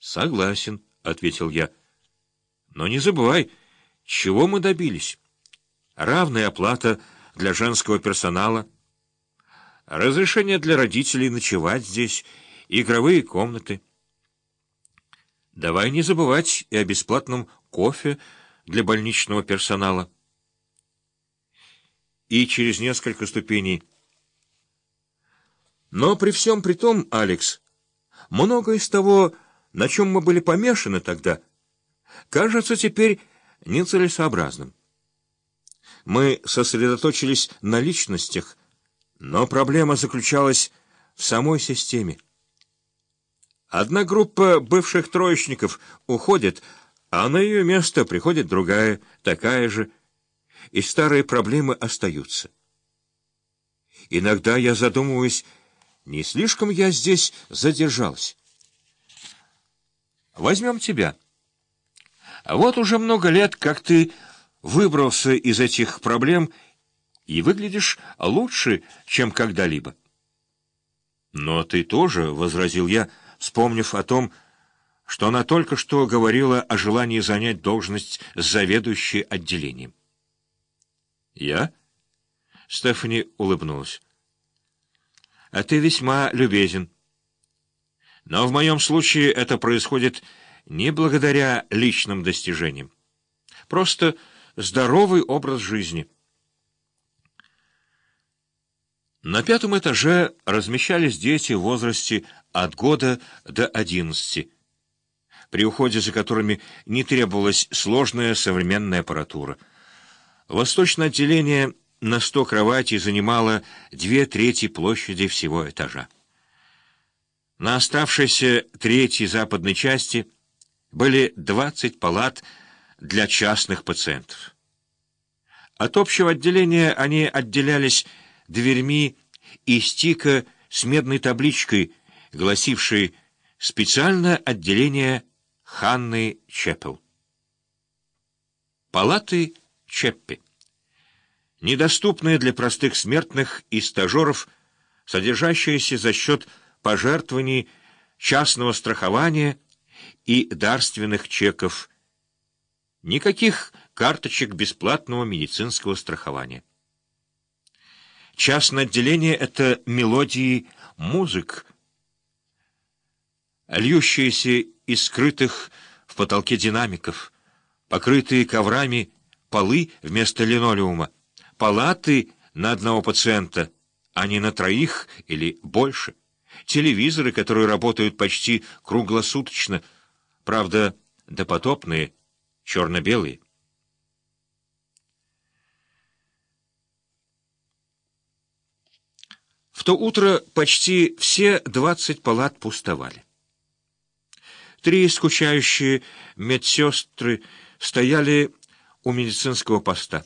«Согласен», — ответил я. «Но не забывай, чего мы добились. Равная оплата для женского персонала, разрешение для родителей ночевать здесь, игровые комнаты. Давай не забывать и о бесплатном кофе для больничного персонала». И через несколько ступеней. Но при всем при том, Алекс, многое из того, на чем мы были помешаны тогда, кажется теперь нецелесообразным. Мы сосредоточились на личностях, но проблема заключалась в самой системе. Одна группа бывших троечников уходит, а на ее место приходит другая, такая же, и старые проблемы остаются. Иногда я задумываюсь, не слишком я здесь задержалась. Возьмем тебя. Вот уже много лет, как ты выбрался из этих проблем и выглядишь лучше, чем когда-либо. Но ты тоже, — возразил я, вспомнив о том, что она только что говорила о желании занять должность заведующей отделением. «Я?» — Стефани улыбнулась. «А ты весьма любезен. Но в моем случае это происходит не благодаря личным достижениям. Просто здоровый образ жизни». На 5-м этаже размещались дети в возрасте от года до 11, при уходе за которыми не требовалась сложная современная аппаратура. Восточное отделение на 100 кроватей занимало 2/3 площади всего этажа. На оставшейся третьей западной части были 20 палат для частных пациентов. От общего отделения они отделялись дверьми из тика с медной табличкой, гласившей «Специальное отделение Ханны Чеппел». Палаты Чеппи, недоступные для простых смертных и стажеров, содержащиеся за счет пожертвований, частного страхования и дарственных чеков. Никаких карточек бесплатного медицинского страхования. Частное отделение — это мелодии музык, льющиеся из скрытых в потолке динамиков, покрытые коврами полы вместо линолеума, палаты на одного пациента, а не на 3 или больше, телевизоры, которые работают почти круглосуточно, правда, допотопные, черно-белые. В то утро почти все 20 палат пустовали. 3 скучающие медсестры стояли у медицинского поста.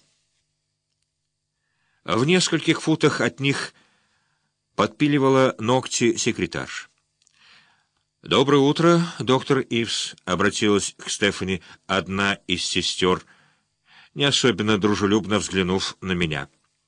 В нескольких футах от них подпиливала ногти секретарша. «Доброе утро, доктор Ивс», — обратилась к Стефани одна из сестер, не особенно дружелюбно взглянув на меня.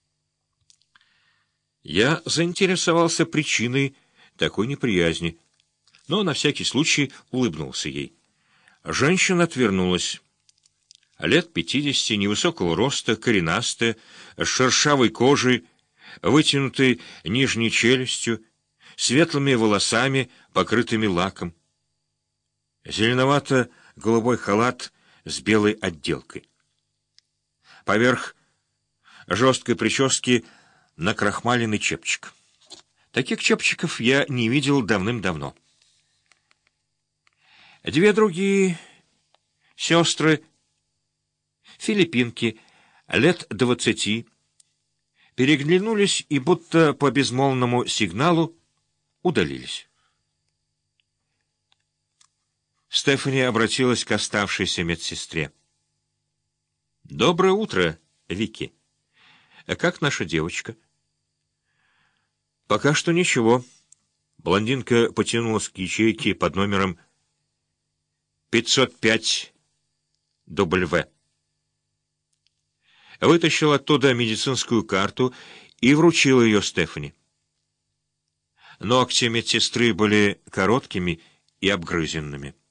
Я заинтересовался причиной такой неприязни, но на всякий случай улыбнулся ей. Женщина отвернулась. Лет 50, невысокого роста, коренастая, с шершавой кожей, вытянутой нижней челюстью, светлыми волосами, покрытыми лаком. Зеленовато-голубой халат с белой отделкой. Поверх жесткой прически накрахмаленный чепчик. Таких чепчиков я не видел давным-давно. 2 другие сестры, филиппинки, лет 20, переглянулись и будто по безмолвному сигналу удалились. Стефани обратилась к оставшейся медсестре. «Доброе утро, Вики. Как наша девочка?» «Пока что ничего». Блондинка потянулась к ячейке под номером 505 W. Вытащил оттуда медицинскую карту и вручил ее Стефани. Ногти медсестры были короткими и обгрызенными.